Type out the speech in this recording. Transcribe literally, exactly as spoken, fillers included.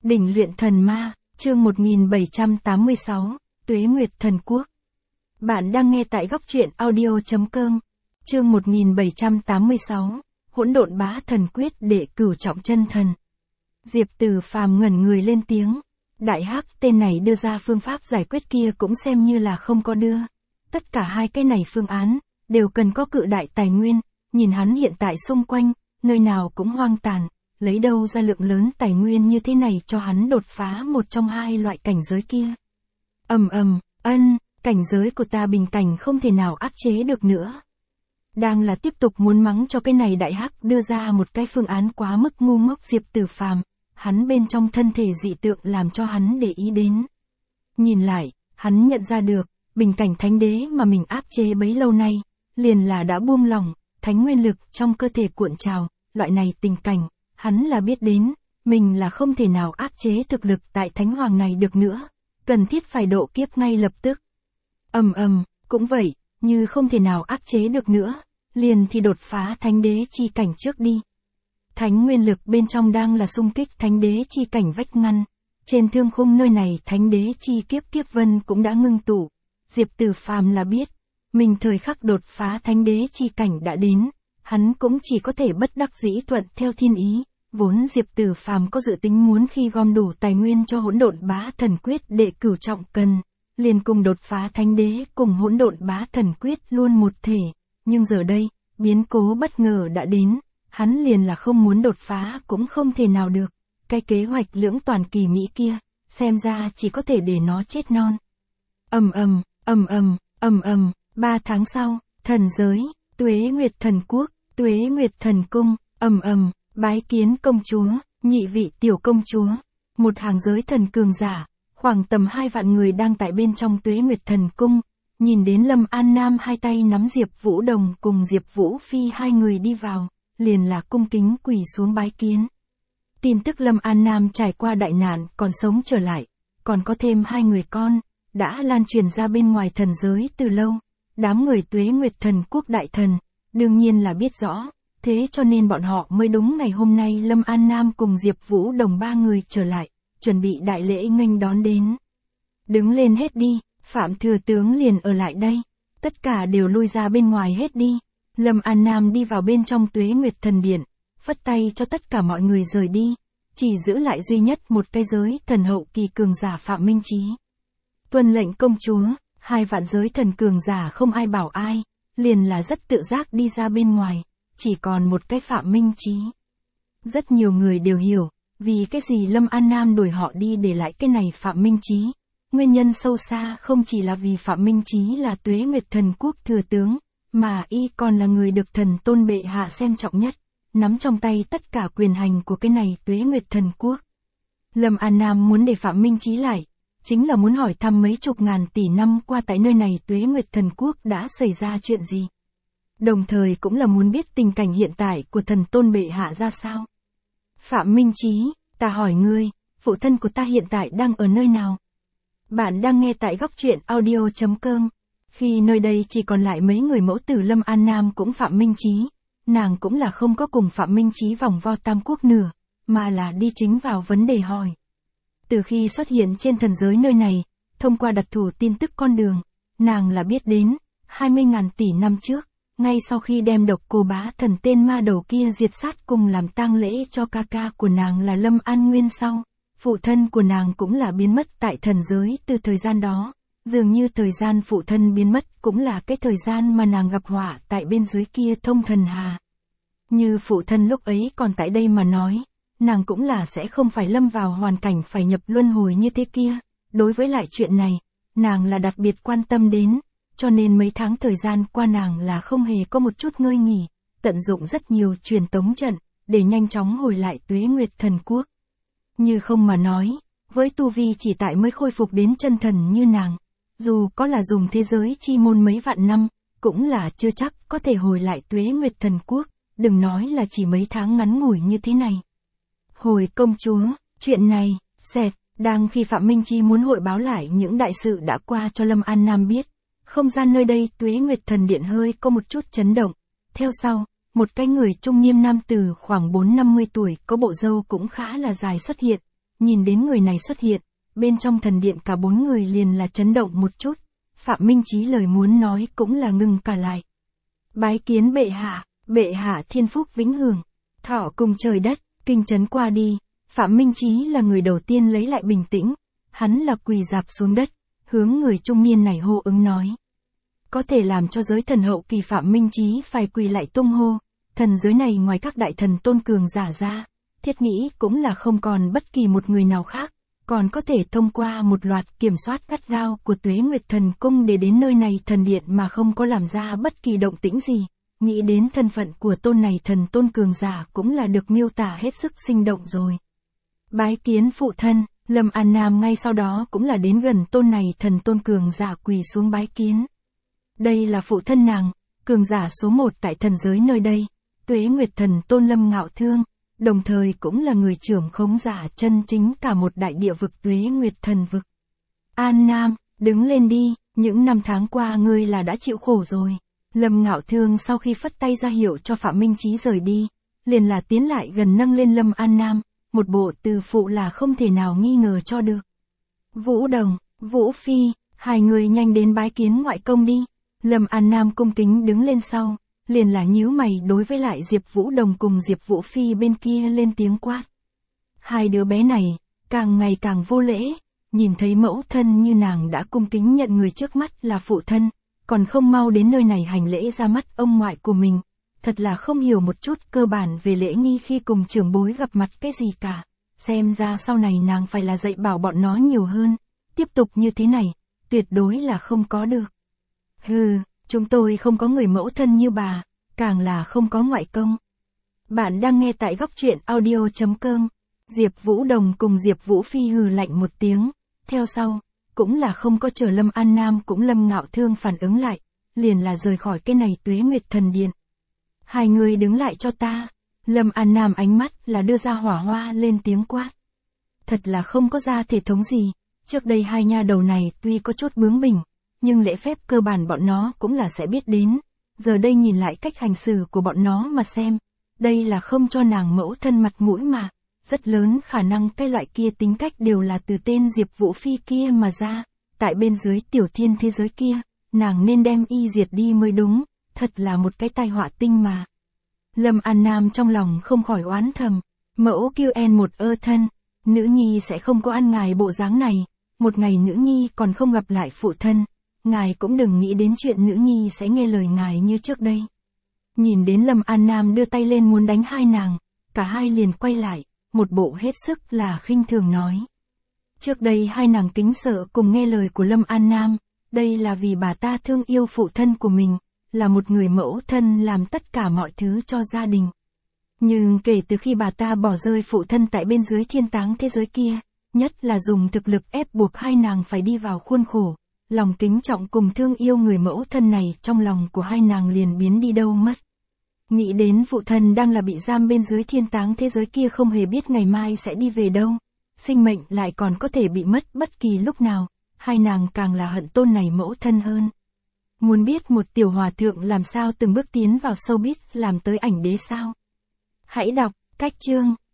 Đỉnh luyện thần ma, chương một nghìn bảy trăm tám mươi sáu, Tuế Nguyệt Thần Quốc. Bạn đang nghe tại góc truyện audio chấm com. Chương một nghìn bảy trăm tám mươi sáu, Hỗn Độn Bá Thần Quyết đệ cửu trọng chân thần. Diệp Từ Phàm ngẩn người lên tiếng. Đại hắc tên này đưa ra phương pháp giải quyết kia cũng xem như là không có đưa. Tất cả hai cái này phương án, đều cần có cự đại tài nguyên, nhìn hắn hiện tại xung quanh, nơi nào cũng hoang tàn, lấy đâu ra lượng lớn tài nguyên như thế này cho hắn đột phá một trong hai loại cảnh giới kia. Ầm ầm, ân, cảnh giới của ta bình cảnh không thể nào áp chế được nữa. Đang là tiếp tục muốn mắng cho cái này đại hắc đưa ra một cái phương án quá mức ngu ngốc Diệp Từ Phàm, hắn bên trong thân thể dị tượng làm cho hắn để ý đến. Nhìn lại, hắn nhận ra được, bình cảnh thánh đế mà mình áp chế bấy lâu nay, liền là đã buông lỏng, thánh nguyên lực trong cơ thể cuộn trào, loại này tình cảnh, hắn là biết đến, mình là không thể nào áp chế thực lực tại thánh hoàng này được nữa, cần thiết phải độ kiếp ngay lập tức. Ầm ầm, cũng vậy, như không thể nào áp chế được nữa, liền thì đột phá thánh đế chi cảnh trước đi. Thánh nguyên lực bên trong đang là xung kích thánh đế chi cảnh vách ngăn, trên thương khung nơi này thánh đế chi kiếp kiếp vân cũng đã ngưng tụ. Diệp Từ Phàm là biết, mình thời khắc đột phá thánh đế chi cảnh đã đến, hắn cũng chỉ có thể bất đắc dĩ thuận theo thiên ý, vốn Diệp Từ Phàm có dự tính muốn khi gom đủ tài nguyên cho hỗn độn bá thần quyết đệ cửu trọng cần, liền cùng đột phá thánh đế cùng hỗn độn bá thần quyết luôn một thể, nhưng giờ đây, biến cố bất ngờ đã đến, hắn liền là không muốn đột phá cũng không thể nào được, cái kế hoạch lưỡng toàn kỳ mỹ kia, xem ra chỉ có thể để nó chết non. Ầm ầm, ầm ầm, ầm ầm, ba tháng sau, thần giới, Tuế Nguyệt Thần Quốc, Tuế Nguyệt Thần Cung, ầm ầm, bái kiến công chúa, nhị vị tiểu công chúa, một hàng giới thần cường giả, khoảng tầm hai vạn người đang tại bên trong Tuế Nguyệt Thần Cung, nhìn đến Lâm An Nam hai tay nắm Diệp Vũ Đồng cùng Diệp Vũ Phi hai người đi vào, liền là cung kính quỳ xuống bái kiến. Tin tức Lâm An Nam trải qua đại nạn còn sống trở lại, còn có thêm hai người con, đã lan truyền ra bên ngoài thần giới từ lâu, đám người Tuế Nguyệt Thần Quốc đại thần, đương nhiên là biết rõ, thế cho nên bọn họ mới đúng ngày hôm nay Lâm An Nam cùng Diệp Vũ Đồng ba người trở lại, chuẩn bị đại lễ nghênh đón đến. Đứng lên hết đi, Phạm Thừa Tướng liền ở lại đây, tất cả đều lui ra bên ngoài hết đi. Lâm An Nam đi vào bên trong Tuế Nguyệt Thần Điện, phất tay cho tất cả mọi người rời đi, chỉ giữ lại duy nhất một cái giới thần hậu kỳ cường giả Phạm Minh Chí. Tuân lệnh công chúa, hai vạn giới thần cường giả không ai bảo ai, liền là rất tự giác đi ra bên ngoài, chỉ còn một cái Phạm Minh Chí. Rất nhiều người đều hiểu, vì cái gì Lâm An Nam đuổi họ đi để lại cái này Phạm Minh Chí. Nguyên nhân sâu xa không chỉ là vì Phạm Minh Chí là Tuế Nguyệt Thần Quốc thừa tướng, mà y còn là người được thần tôn bệ hạ xem trọng nhất, nắm trong tay tất cả quyền hành của cái này Tuế Nguyệt Thần Quốc. Lâm An Nam muốn để Phạm Minh Chí lại, chính là muốn hỏi thăm mấy chục ngàn tỷ năm qua tại nơi này Tuế Nguyệt Thần Quốc đã xảy ra chuyện gì. Đồng thời cũng là muốn biết tình cảnh hiện tại của thần tôn bệ hạ ra sao. Phạm Minh Chí, ta hỏi ngươi, phụ thân của ta hiện tại đang ở nơi nào? Bạn đang nghe tại góc truyện audio chấm com. Khi nơi đây chỉ còn lại mấy người mẫu tử Lâm An Nam cũng Phạm Minh Chí, nàng cũng là không có cùng Phạm Minh Chí vòng vo tam quốc nửa, mà là đi chính vào vấn đề hỏi. Từ khi xuất hiện trên thần giới nơi này, thông qua đặc thù tin tức con đường, nàng là biết đến, hai mươi ngàn tỷ năm trước, ngay sau khi đem độc cô bá thần tên ma đầu kia diệt sát cùng làm tang lễ cho ca ca của nàng là Lâm An Nguyên sau, phụ thân của nàng cũng là biến mất tại thần giới từ thời gian đó. Dường như thời gian phụ thân biến mất cũng là cái thời gian mà nàng gặp họa tại bên dưới kia thông thần hà. Như phụ thân lúc ấy còn tại đây mà nói, nàng cũng là sẽ không phải lâm vào hoàn cảnh phải nhập luân hồi như thế kia. Đối với lại chuyện này, nàng là đặc biệt quan tâm đến, cho nên mấy tháng thời gian qua nàng là không hề có một chút ngơi nghỉ, tận dụng rất nhiều truyền tống trận, để nhanh chóng hồi lại Tuế Nguyệt Thần Quốc. Như không mà nói, với tu vi chỉ tại mới khôi phục đến chân thần như nàng, dù có là dùng thế giới chi môn mấy vạn năm, cũng là chưa chắc có thể hồi lại Tuế Nguyệt Thần Quốc, đừng nói là chỉ mấy tháng ngắn ngủi như thế này. Hồi công chúa, chuyện này, xẹt, đang khi Phạm Minh Chí muốn hội báo lại những đại sự đã qua cho Lâm An Nam biết, không gian nơi đây Tuế Nguyệt Thần Điện hơi có một chút chấn động, theo sau, một cái người trung niên nam tử khoảng bốn năm mươi tuổi có bộ râu cũng khá là dài xuất hiện, nhìn đến người này xuất hiện, bên trong thần điện cả bốn người liền là chấn động một chút, Phạm Minh Chí lời muốn nói cũng là ngừng cả lại. Bái kiến bệ hạ, bệ hạ thiên phúc vĩnh hưởng, thọ cùng trời đất, kinh chấn qua đi, Phạm Minh Chí là người đầu tiên lấy lại bình tĩnh, hắn là quỳ rạp xuống đất, hướng người trung niên này hô ứng nói. Có thể làm cho giới thần hậu kỳ Phạm Minh Chí phải quỳ lại tung hô, thần giới này ngoài các đại thần tôn cường giả ra, thiết nghĩ cũng là không còn bất kỳ một người nào khác, còn có thể thông qua một loạt kiểm soát gắt gao của Tuế Nguyệt Thần Cung để đến nơi này thần điện mà không có làm ra bất kỳ động tĩnh gì. Nghĩ đến thân phận của tôn này thần tôn cường giả cũng là được miêu tả hết sức sinh động rồi. Bái kiến phụ thân, Lâm An Nam ngay sau đó cũng là đến gần tôn này thần tôn cường giả quỳ xuống bái kiến. Đây là phụ thân nàng, cường giả số một tại thần giới nơi đây, Tuế Nguyệt Thần Tôn Lâm Ngạo Thương, đồng thời cũng là người trưởng khống giả chân chính cả một đại địa vực Tuế Nguyệt Thần Vực. An Nam, đứng lên đi, những năm tháng qua ngươi là đã chịu khổ rồi. Lâm Ngạo Thương sau khi phất tay ra hiệu cho Phạm Minh Chí rời đi, liền là tiến lại gần nâng lên Lâm An Nam, một bộ từ phụ là không thể nào nghi ngờ cho được. Vũ Đồng, Vũ Phi, hai người nhanh đến bái kiến ngoại công đi. Lâm An Nam cung kính đứng lên sau, liền là nhíu mày đối với lại Diệp Vũ Đồng cùng Diệp Vũ Phi bên kia lên tiếng quát. Hai đứa bé này, càng ngày càng vô lễ, nhìn thấy mẫu thân như nàng đã cung kính nhận người trước mắt là phụ thân, còn không mau đến nơi này hành lễ ra mắt ông ngoại của mình, thật là không hiểu một chút cơ bản về lễ nghi khi cùng trưởng bối gặp mặt cái gì cả, xem ra sau này nàng phải là dạy bảo bọn nó nhiều hơn, tiếp tục như thế này, tuyệt đối là không có được. Hừ, chúng tôi không có người mẫu thân như bà, càng là không có ngoại công. Bạn đang nghe tại góc truyện audio chấm com. Diệp Vũ Đồng cùng Diệp Vũ Phi hừ lạnh một tiếng, theo sau, cũng là không có chờ Lâm An Nam cũng Lâm Ngạo Thương phản ứng lại, liền là rời khỏi cái này Tuế Nguyệt Thần Điện. Hai người đứng lại cho ta, Lâm An Nam ánh mắt là đưa ra hỏa hoa lên tiếng quát. Thật là không có ra thể thống gì, trước đây hai nha đầu này tuy có chút bướng bỉnh, nhưng lễ phép cơ bản bọn nó cũng là sẽ biết đến, giờ đây nhìn lại cách hành xử của bọn nó mà xem, đây là không cho nàng mẫu thân mặt mũi mà, rất lớn khả năng cái loại kia tính cách đều là từ tên Diệp Vũ Phi kia mà ra, tại bên dưới tiểu thiên thế giới kia, nàng nên đem y diệt đi mới đúng, thật là một cái tai họa tinh mà. Lâm An Nam trong lòng không khỏi oán thầm, mẫu kêu en một ơ thân, nữ nhi sẽ không có ăn ngài bộ dáng này, một ngày nữ nhi còn không gặp lại phụ thân. Ngài cũng đừng nghĩ đến chuyện nữ nhi sẽ nghe lời ngài như trước đây. Nhìn đến Lâm An Nam đưa tay lên muốn đánh hai nàng, cả hai liền quay lại, một bộ hết sức là khinh thường nói. Trước đây hai nàng kính sợ cùng nghe lời của Lâm An Nam, đây là vì bà ta thương yêu phụ thân của mình, là một người mẫu thân làm tất cả mọi thứ cho gia đình. Nhưng kể từ khi bà ta bỏ rơi phụ thân tại bên dưới thiên táng thế giới kia, nhất là dùng thực lực ép buộc hai nàng phải đi vào khuôn khổ. Lòng kính trọng cùng thương yêu người mẫu thân này trong lòng của hai nàng liền biến đi đâu mất. Nghĩ đến phụ thân đang là bị giam bên dưới thiên táng thế giới kia không hề biết ngày mai sẽ đi về đâu, sinh mệnh lại còn có thể bị mất bất kỳ lúc nào, hai nàng càng là hận tôn này mẫu thân hơn. Muốn biết một tiểu hòa thượng làm sao từng bước tiến vào showbiz làm tới ảnh đế sao? Hãy đọc, cách chương.